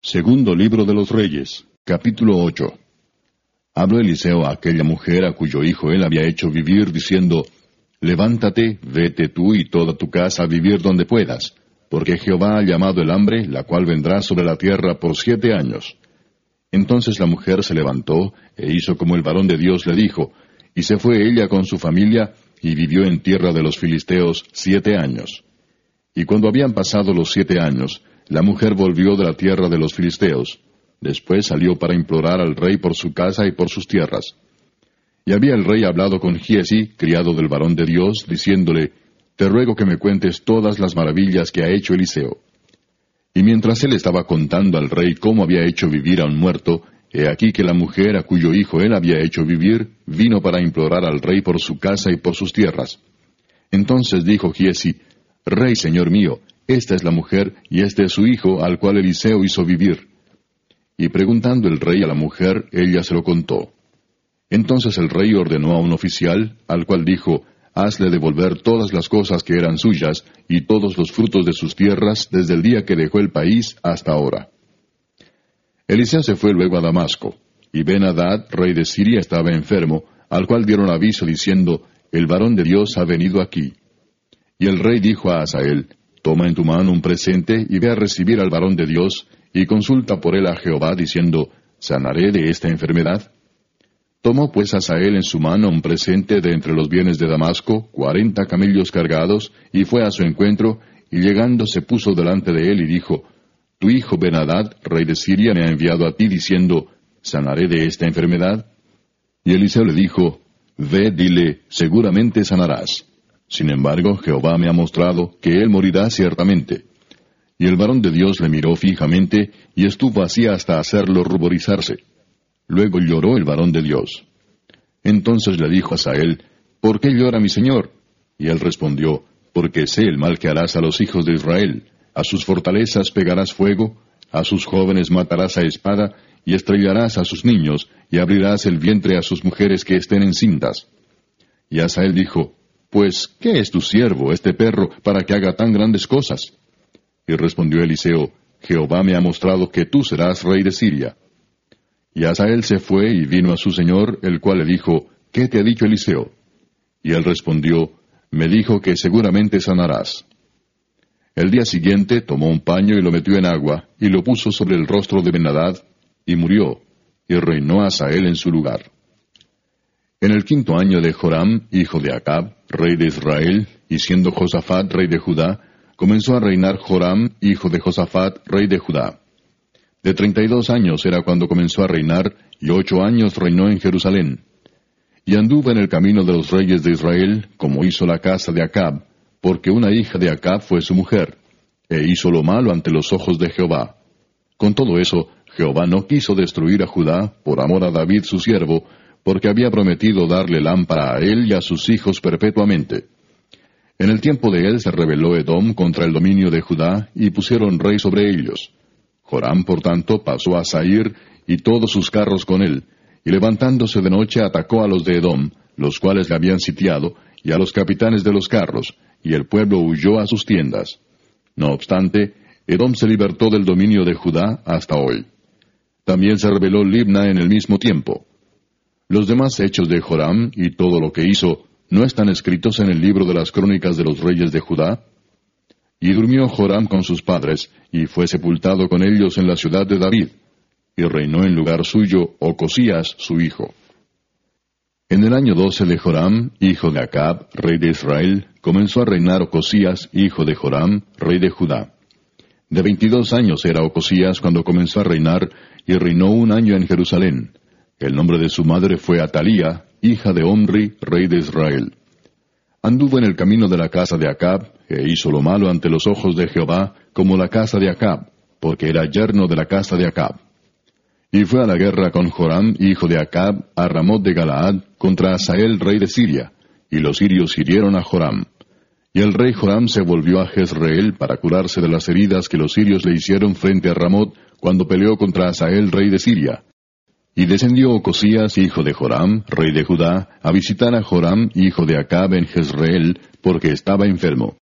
Segundo libro de los Reyes, capítulo 8. Habló Eliseo a aquella mujer a cuyo hijo él había hecho vivir, diciendo, Levántate, vete tú y toda tu casa a vivir donde puedas, porque Jehová ha llamado el hambre, la cual vendrá sobre la tierra por 7 años. Entonces la mujer se levantó, e hizo como el varón de Dios le dijo, y se fue ella con su familia, y vivió en tierra de los filisteos 7 años. Y cuando habían pasado los 7 años, la mujer volvió de la tierra de los filisteos. Después salió para implorar al rey por su casa y por sus tierras. Y había el rey hablado con Giezi, criado del varón de Dios, diciéndole, Te ruego que me cuentes todas las maravillas que ha hecho Eliseo. Y mientras él estaba contando al rey cómo había hecho vivir a un muerto, he aquí que la mujer a cuyo hijo él había hecho vivir, vino para implorar al rey por su casa y por sus tierras. Entonces dijo Giezi, Rey, señor mío, esta es la mujer, y este es su hijo, al cual Eliseo hizo vivir. Y preguntando el rey a la mujer, ella se lo contó. Entonces el rey ordenó a un oficial, al cual dijo, Hazle devolver todas las cosas que eran suyas, y todos los frutos de sus tierras, desde el día que dejó el país hasta ahora. Eliseo se fue luego a Damasco, y Ben-Hadad, rey de Siria, estaba enfermo, al cual dieron aviso diciendo, El varón de Dios ha venido aquí. Y el rey dijo a Hazael, Toma en tu mano un presente, y ve a recibir al varón de Dios, y consulta por él a Jehová, diciendo, ¿Sanaré de esta enfermedad? Tomó pues Hazael en su mano un presente de entre los bienes de Damasco, 40 camellos cargados, y fue a su encuentro, y llegando se puso delante de él, y dijo, Tu hijo Ben-Hadad, rey de Siria, me ha enviado a ti, diciendo, ¿Sanaré de esta enfermedad? Y Eliseo le dijo, Ve, dile, seguramente sanarás. Sin embargo, Jehová me ha mostrado que él morirá ciertamente. Y el varón de Dios le miró fijamente, y estuvo así hasta hacerlo ruborizarse. Luego lloró el varón de Dios. Entonces le dijo a Hazael, ¿Por qué llora mi señor? Y él respondió, Porque sé el mal que harás a los hijos de Israel. A sus fortalezas pegarás fuego, a sus jóvenes matarás a espada, y estrellarás a sus niños, y abrirás el vientre a sus mujeres que estén encintas. Y Hazael dijo, Pues, ¿qué es tu siervo, este perro, para que haga tan grandes cosas? Y respondió Eliseo, Jehová me ha mostrado que tú serás rey de Siria. Y Hazael se fue y vino a su señor, el cual le dijo, ¿Qué te ha dicho Eliseo? Y él respondió, Me dijo que seguramente sanarás. El día siguiente tomó un paño y lo metió en agua, y lo puso sobre el rostro de Ben-Hadad, y murió, y reinó Hazael en su lugar. En el 5º año de Joram, hijo de Acab, rey de Israel, y siendo Josafat rey de Judá, comenzó a reinar Joram, hijo de Josafat, rey de Judá. De 32 años era cuando comenzó a reinar, y 8 años reinó en Jerusalén. Y anduvo en el camino de los reyes de Israel, como hizo la casa de Acab, porque una hija de Acab fue su mujer, e hizo lo malo ante los ojos de Jehová. Con todo eso, Jehová no quiso destruir a Judá, por amor a David su siervo, porque había prometido darle lámpara a él y a sus hijos perpetuamente. En el tiempo de él se rebeló Edom contra el dominio de Judá, y pusieron rey sobre ellos. Joram, por tanto, pasó a Zair, y todos sus carros con él, y levantándose de noche atacó a los de Edom, los cuales le habían sitiado, y a los capitanes de los carros, y el pueblo huyó a sus tiendas. No obstante, Edom se libertó del dominio de Judá hasta hoy. También se rebeló Libna en el mismo tiempo. Los demás hechos de Joram y todo lo que hizo, ¿no están escritos en el libro de las crónicas de los reyes de Judá? Y durmió Joram con sus padres, y fue sepultado con ellos en la ciudad de David, y reinó en lugar suyo Ocosías su hijo. En el año 12 de Joram, hijo de Acab, rey de Israel, comenzó a reinar Ocosías, hijo de Joram, rey de Judá. De 22 años era Ocosías cuando comenzó a reinar, y reinó 1 año en Jerusalén. El nombre de su madre fue Atalía, hija de Omri, rey de Israel. Anduvo en el camino de la casa de Acab, e hizo lo malo ante los ojos de Jehová, como la casa de Acab, porque era yerno de la casa de Acab. Y fue a la guerra con Joram, hijo de Acab, a Ramot de Galaad, contra Hazael, rey de Siria, y los sirios hirieron a Joram. Y el rey Joram se volvió a Jezreel para curarse de las heridas que los sirios le hicieron frente a Ramot, cuando peleó contra Hazael, rey de Siria. Y descendió Ocosías, hijo de Joram, rey de Judá, a visitar a Joram, hijo de Acab, en Jezreel, porque estaba enfermo.